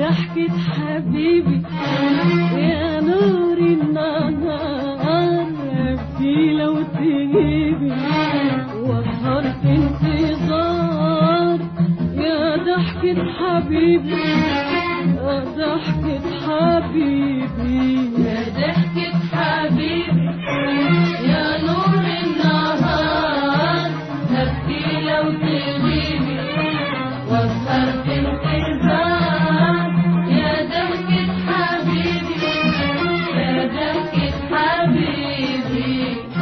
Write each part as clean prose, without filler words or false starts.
ضحكة حبيبي يا نور النهار، أبكي لو تغيبي واسهر في انتظار. يا ضحكة حبيبي يا ضحكة حبيبي يا ضحكة حبيبي يا نور النهار، أبكي لو تغيبي واسهر في انتظار. يا ضحكة حبيبي يا ضحكة حبيبي.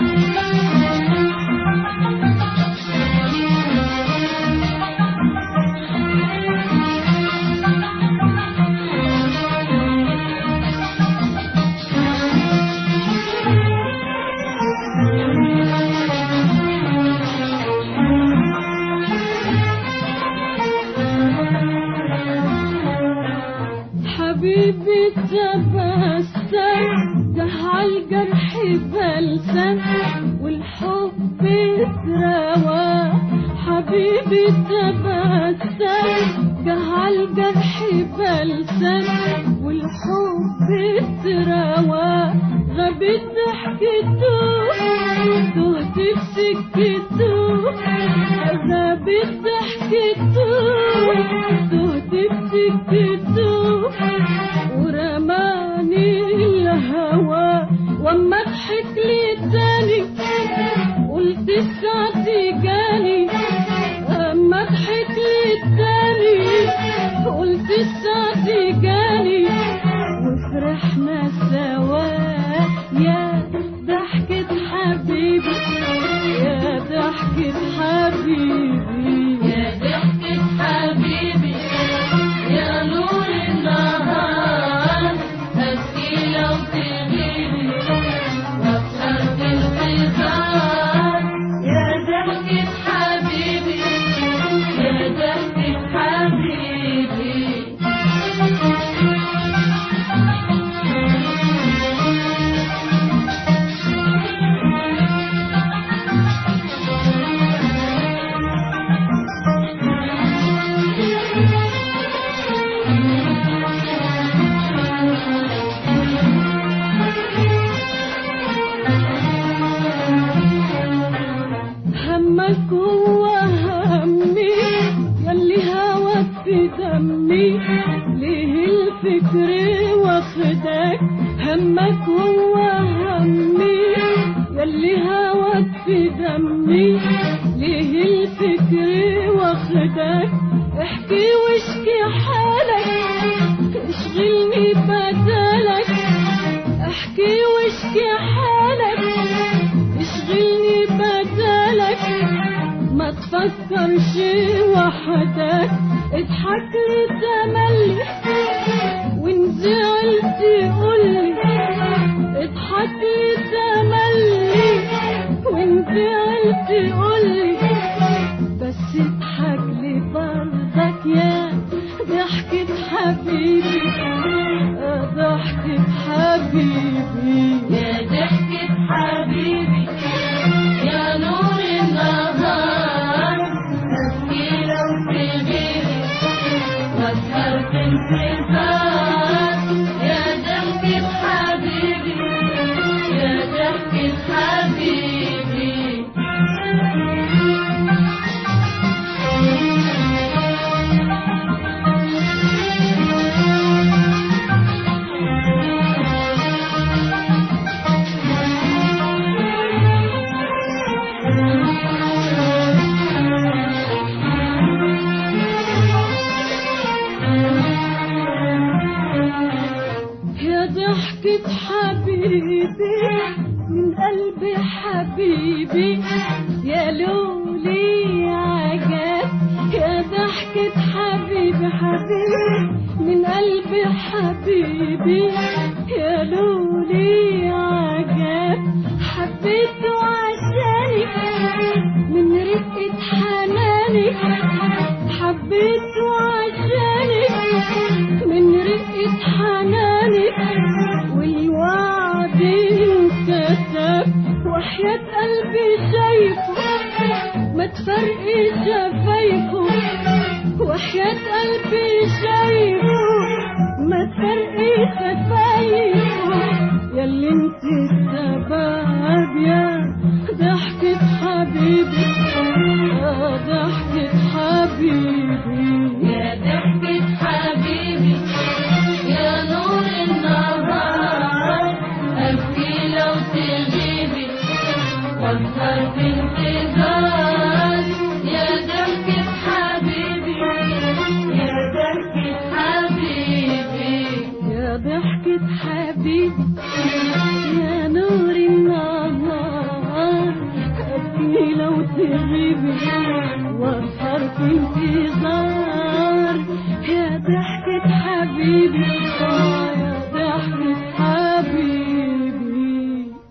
حبيبي تبسم ده عالجرح بلسم والحب اتروى. حبيبي تبسم ده عالجرح بلسم والحب اتروى. غابت ضحكته تهت بسكته، غابت ضحكته تهت بسكته ورماني الهوى. واما ضحك لي تاني قلت السعد جاني، اما ضحك لي تاني قلت السعد جاني وفرحنا سوا. يا ضحكة حبيبي يا ضحكة حبيبي يا ضحكة حبيبي يا نور النهار، أبكي لو تغيبي واسهر في انتظار. يا ضحكة حبيبي يا ضحكة حبيبي. همك هو همي ياللي هواك في دمي، ليه الفكر واخدك. همك هو همي ياللي هواك في دمي، ليه الفكر واخدك. احكي واشكي حالك اشغلني بدالك، احكي واشكي حالك اشغلني بدالك. ما تفكرش وحدك اضحك لي تملي وان زعلت قولي، اضحك لي تملي وان زعلت قولي، بس اضحك لي برضك يا ضحكة حبيبي يا ضحكة حبيبي. يا ضحكة حبيبي يا نور النهار، أبكي لو تغيبي واسهر في انتظار. يا ضحكة حبيبي يا ضحكة حبيبي. ضحكة حبيبي من قلبي حبيبي يا لولي عجب. يا ضحكة حبيبي حبيبي من قلبي حبيبي يا لولي عجب. حبيته عشانك من رقة حنانك، حبيته عشانك من رقة حنانك، والوعد انكتب وحياة قلبي شايفه ما تفرقش شفايفه، وحياة قلبي شايفه شفايفه ياللي انت السبب يا ضحكة حبيبي ضحكة حبيبي يا ضحكة حبيبي يا نور النهار أبكي لو تغيبي وأسهر في انتظار يا ضحكة حبيبي يا ضحكة حبيبي يا ضحكة حبيبي يا نور النهار أبكي لو تغيبي وأسهر في انتظار